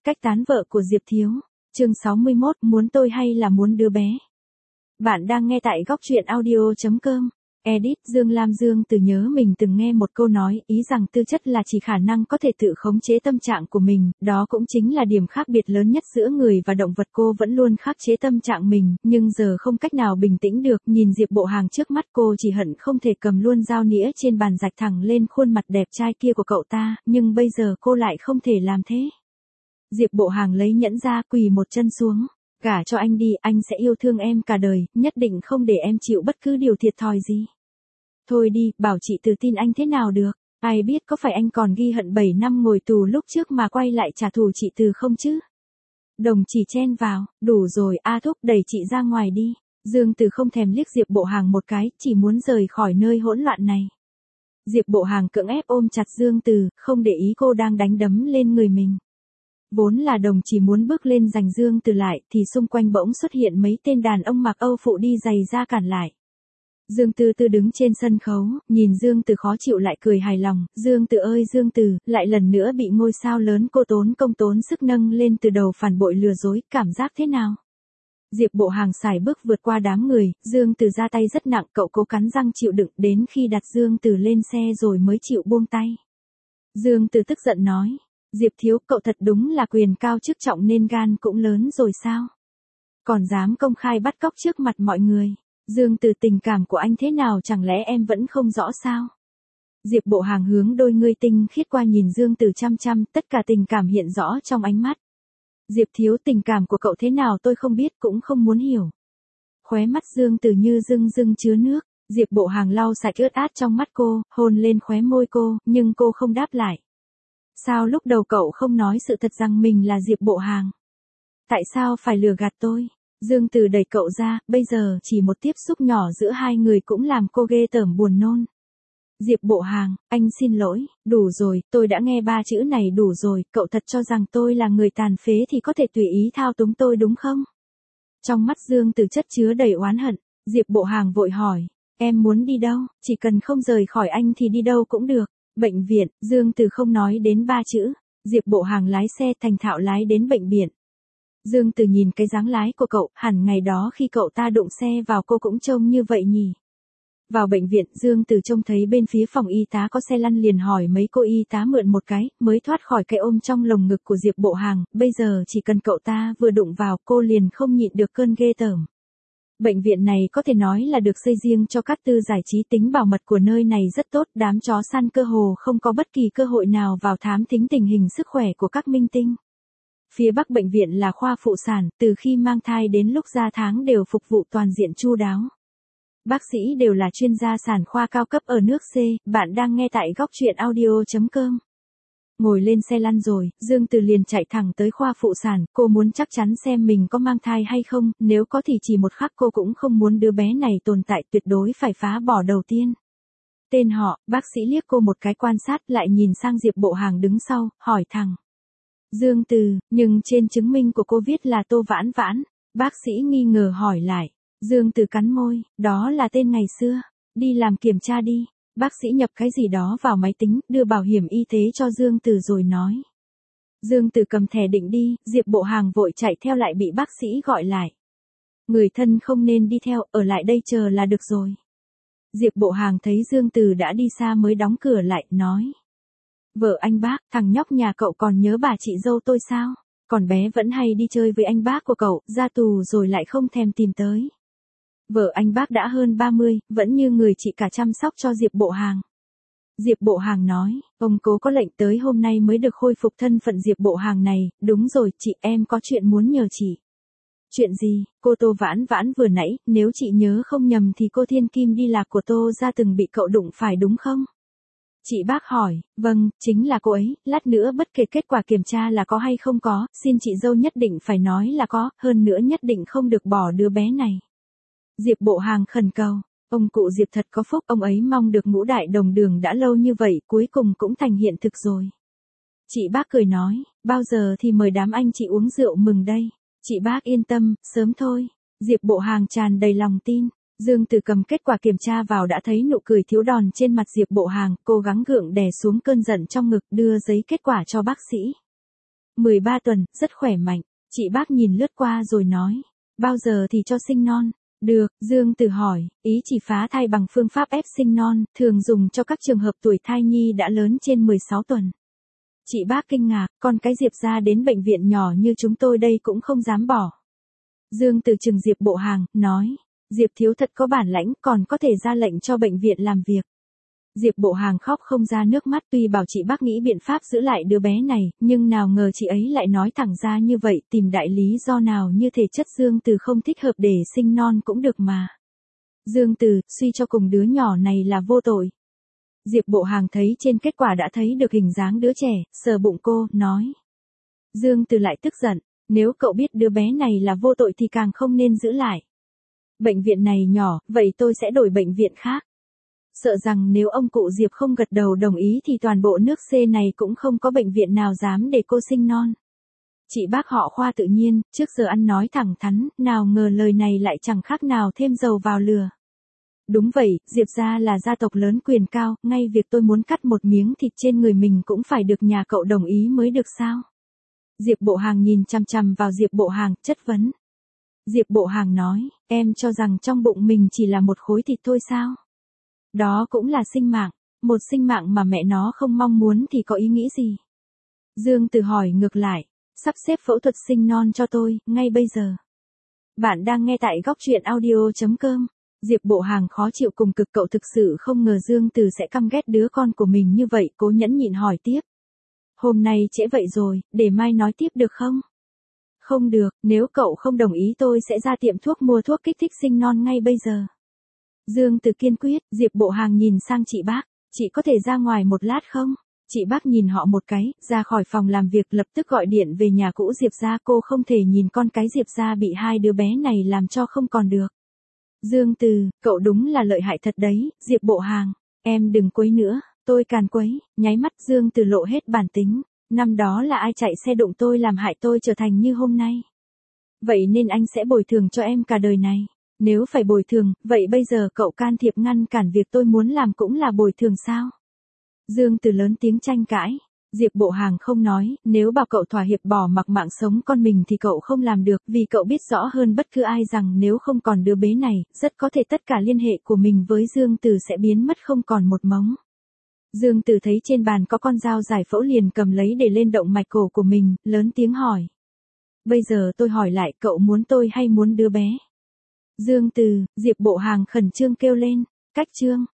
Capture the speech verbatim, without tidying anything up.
Cách tán vợ của Diệp Thiếu. Chương sáu mươi mốt, muốn tôi hay là muốn đứa bé? Bạn đang nghe tại góc truyện audio chấm com. Edit Dương Lam. Dương Từ nhớ mình từng nghe một câu nói, ý rằng tư chất là chỉ khả năng có thể tự khống chế tâm trạng của mình, đó cũng chính là điểm khác biệt lớn nhất giữa người và động vật. Cô vẫn luôn khắc chế tâm trạng mình, nhưng giờ không cách nào bình tĩnh được, nhìn Diệp Bộ Hàng trước mắt cô chỉ hận không thể cầm luôn dao nĩa trên bàn rạch thẳng lên khuôn mặt đẹp trai kia của cậu ta, nhưng bây giờ cô lại không thể làm thế. Diệp Bộ Hàng lấy nhẫn ra, quỳ một chân xuống. Gả cho anh đi, anh sẽ yêu thương em cả đời, nhất định không để em chịu bất cứ điều thiệt thòi gì. Thôi đi, bảo chị Từ tin anh thế nào được, ai biết có phải anh còn ghi hận bảy năm ngồi tù lúc trước mà quay lại trả thù chị Từ không chứ? Đồng chỉ chen vào, đủ rồi, A Thúc đẩy chị ra ngoài đi. Dương Từ không thèm liếc Diệp Bộ Hàng một cái, chỉ muốn rời khỏi nơi hỗn loạn này. Diệp Bộ Hàng cưỡng ép ôm chặt Dương Từ, không để ý cô đang đánh đấm lên người mình. Vốn là Đồng chỉ muốn bước lên giành Dương Từ lại, thì xung quanh bỗng xuất hiện mấy tên đàn ông mặc Âu phụ đi giày ra cản lại. Dương Từ Từ đứng trên sân khấu, nhìn Dương Từ khó chịu lại cười hài lòng. Dương Từ ơi Dương Từ, lại lần nữa bị ngôi sao lớn cô tốn công tốn sức nâng lên từ đầu phản bội lừa dối, cảm giác thế nào? Diệp Bộ Hàng xài bước vượt qua đám người, Dương Từ ra tay rất nặng, cậu cố cắn răng chịu đựng đến khi đặt Dương Từ lên xe rồi mới chịu buông tay. Dương Từ tức giận nói, Diệp Thiếu, cậu thật đúng là quyền cao chức trọng nên gan cũng lớn rồi sao? Còn dám công khai bắt cóc trước mặt mọi người. Dương Từ, tình cảm của anh thế nào chẳng lẽ em vẫn không rõ sao? Diệp Bộ Hàng hướng đôi ngươi tinh khiết qua nhìn Dương Từ chăm chăm, tất cả tình cảm hiện rõ trong ánh mắt. Diệp Thiếu, tình cảm của cậu thế nào tôi không biết cũng không muốn hiểu. Khóe mắt Dương Từ như rưng rưng chứa nước. Diệp Bộ Hàng lau sạch ướt át trong mắt cô, hôn lên khóe môi cô, nhưng cô không đáp lại. Sao lúc đầu cậu không nói sự thật rằng mình là Diệp Bộ Hàng? Tại sao phải lừa gạt tôi? Dương Từ đẩy cậu ra, bây giờ chỉ một tiếp xúc nhỏ giữa hai người cũng làm cô ghê tởm buồn nôn. Diệp Bộ Hàng, anh xin lỗi, đủ rồi, tôi đã nghe ba chữ này đủ rồi, cậu thật cho rằng tôi là người tàn phế thì có thể tùy ý thao túng tôi đúng không? Trong mắt Dương Từ chất chứa đầy oán hận, Diệp Bộ Hàng vội hỏi, em muốn đi đâu, chỉ cần không rời khỏi anh thì đi đâu cũng được. Bệnh viện, Dương Từ không nói đến ba chữ, Diệp Bộ Hàng lái xe thành thạo lái đến bệnh viện. Dương Từ nhìn cái dáng lái của cậu, hẳn ngày đó khi cậu ta đụng xe vào cô cũng trông như vậy nhỉ. Vào bệnh viện, Dương Từ trông thấy bên phía phòng y tá có xe lăn liền hỏi mấy cô y tá mượn một cái, mới thoát khỏi cái ôm trong lồng ngực của Diệp Bộ Hàng, bây giờ chỉ cần cậu ta vừa đụng vào cô liền không nhịn được cơn ghê tởm. Bệnh viện này có thể nói là được xây riêng cho các tư giải trí, tính bảo mật của nơi này rất tốt, đám chó săn cơ hồ không có bất kỳ cơ hội nào vào thám thính tình hình sức khỏe của các minh tinh. Phía Bắc bệnh viện là khoa phụ sản, từ khi mang thai đến lúc ra tháng đều phục vụ toàn diện chu đáo. Bác sĩ đều là chuyên gia sản khoa cao cấp ở nước C, bạn đang nghe tại góc truyện audio chấm com. Ngồi lên xe lăn rồi, Dương Từ liền chạy thẳng tới khoa phụ sản, cô muốn chắc chắn xem mình có mang thai hay không, nếu có thì chỉ một khắc cô cũng không muốn đứa bé này tồn tại, tuyệt đối phải phá bỏ đầu tiên. Tên họ, bác sĩ liếc cô một cái quan sát lại nhìn sang Diệp Bộ Hàng đứng sau, hỏi thẳng. Dương Từ, nhưng trên chứng minh của cô viết là Tô Vãn Vãn, bác sĩ nghi ngờ hỏi lại. Dương Từ cắn môi, đó là tên ngày xưa, đi làm kiểm tra đi. Bác sĩ nhập cái gì đó vào máy tính, đưa bảo hiểm y tế cho Dương Từ rồi nói. Dương Từ cầm thẻ định đi, Diệp Bộ Hàng vội chạy theo lại bị bác sĩ gọi lại. Người thân không nên đi theo, ở lại đây chờ là được rồi. Diệp Bộ Hàng thấy Dương Từ đã đi xa mới đóng cửa lại, nói. Vợ anh bác, thằng nhóc nhà cậu còn nhớ bà chị dâu tôi sao? Còn bé vẫn hay đi chơi với anh bác của cậu, ra tù rồi lại không thèm tìm tới. Vợ anh bác đã hơn ba mươi, vẫn như người chị cả chăm sóc cho Diệp Bộ Hàng. Diệp Bộ Hàng nói, ông cố có lệnh tới hôm nay mới được khôi phục thân phận Diệp Bộ Hàng này, đúng rồi, chị em có chuyện muốn nhờ chị. Chuyện gì, cô Tô Vãn Vãn vừa nãy, nếu chị nhớ không nhầm thì cô Thiên Kim đi lạc của Tô ra từng bị cậu đụng phải đúng không? Chị bác hỏi, vâng, chính là cô ấy, lát nữa bất kể kết quả kiểm tra là có hay không có, xin chị dâu nhất định phải nói là có, hơn nữa nhất định không được bỏ đứa bé này. Diệp Bộ Hàng khẩn cầu, ông cụ Diệp thật có phúc, ông ấy mong được ngũ đại đồng đường đã lâu như vậy, cuối cùng cũng thành hiện thực rồi. Chị bác cười nói, bao giờ thì mời đám anh chị uống rượu mừng đây. Chị bác yên tâm, sớm thôi. Diệp Bộ Hàng tràn đầy lòng tin. Dương Từ cầm kết quả kiểm tra vào đã thấy nụ cười thiếu đòn trên mặt Diệp Bộ Hàng, cố gắng gượng đè xuống cơn giận trong ngực, đưa giấy kết quả cho bác sĩ. mười ba tuần, rất khỏe mạnh. Chị bác nhìn lướt qua rồi nói. Bao giờ thì cho sinh non? Được, Dương Từ hỏi, ý chỉ phá thai bằng phương pháp ép sinh non, thường dùng cho các trường hợp tuổi thai nhi đã lớn trên mười sáu tuần. Chị bác kinh ngạc, con cái Diệp ra đến bệnh viện nhỏ như chúng tôi đây cũng không dám bỏ. Dương Từ chừng Diệp Bộ Hàng, nói, Diệp thiếu thật có bản lãnh, còn có thể ra lệnh cho bệnh viện làm việc. Diệp Bộ Hàng khóc không ra nước mắt, tuy bảo chị bác nghĩ biện pháp giữ lại đứa bé này, nhưng nào ngờ chị ấy lại nói thẳng ra như vậy, tìm đại lý do nào như thể chất Dương Từ không thích hợp để sinh non cũng được mà. Dương Từ, suy cho cùng đứa nhỏ này là vô tội. Diệp Bộ Hàng thấy trên kết quả đã thấy được hình dáng đứa trẻ, sờ bụng cô, nói. Dương Từ lại tức giận, nếu cậu biết đứa bé này là vô tội thì càng không nên giữ lại. Bệnh viện này nhỏ, vậy tôi sẽ đổi bệnh viện khác. Sợ rằng nếu ông cụ Diệp không gật đầu đồng ý thì toàn bộ nước C này cũng không có bệnh viện nào dám để cô sinh non. Chị bác họ Khoa tự nhiên, trước giờ ăn nói thẳng thắn, nào ngờ lời này lại chẳng khác nào thêm dầu vào lửa. Đúng vậy, Diệp gia là gia tộc lớn quyền cao, ngay việc tôi muốn cắt một miếng thịt trên người mình cũng phải được nhà cậu đồng ý mới được sao? Diệp Bộ Hàng nhìn chằm chằm vào Diệp Bộ Hàng, chất vấn. Diệp Bộ Hàng nói, em cho rằng trong bụng mình chỉ là một khối thịt thôi sao? Đó cũng là sinh mạng, một sinh mạng mà mẹ nó không mong muốn thì có ý nghĩ gì? Dương Từ hỏi ngược lại, sắp xếp phẫu thuật sinh non cho tôi, ngay bây giờ. Bạn đang nghe tại góc truyện audio chấm com. Diệp Bộ Hàng khó chịu cùng cực, cậu thực sự không ngờ Dương Từ sẽ căm ghét đứa con của mình như vậy, cố nhẫn nhịn hỏi tiếp. Hôm nay trễ vậy rồi, để mai nói tiếp được không? Không được, nếu cậu không đồng ý tôi sẽ ra tiệm thuốc mua thuốc kích thích sinh non ngay bây giờ. Dương Từ kiên quyết. Diệp Bộ Hàng nhìn sang chị bác, chị có thể ra ngoài một lát không? Chị bác nhìn họ một cái, ra khỏi phòng làm việc lập tức gọi điện về nhà cũ Diệp gia, cô không thể nhìn con cái Diệp gia bị hai đứa bé này làm cho không còn được. Dương Từ, cậu đúng là lợi hại thật đấy. Diệp Bộ Hàng, em đừng quấy nữa, tôi càn quấy. Nháy mắt Dương Từ lộ hết bản tính, năm đó là ai chạy xe đụng tôi làm hại tôi trở thành như hôm nay. Vậy nên anh sẽ bồi thường cho em cả đời này. Nếu phải bồi thường, vậy bây giờ cậu can thiệp ngăn cản việc tôi muốn làm cũng là bồi thường sao? Dương Từ lớn tiếng tranh cãi. Diệp Bộ Hàng không nói, nếu bảo cậu thỏa hiệp bỏ mặc mạng sống con mình thì cậu không làm được, vì cậu biết rõ hơn bất cứ ai rằng nếu không còn đứa bé này, rất có thể tất cả liên hệ của mình với Dương Từ sẽ biến mất không còn một mống. Dương Từ thấy trên bàn có con dao giải phẫu liền cầm lấy để lên động mạch cổ của mình, lớn tiếng hỏi. Bây giờ tôi hỏi lại, cậu muốn tôi hay muốn đứa bé? Dương Từ, Diệp Bộ Hàng khẩn trương kêu lên, cách chương.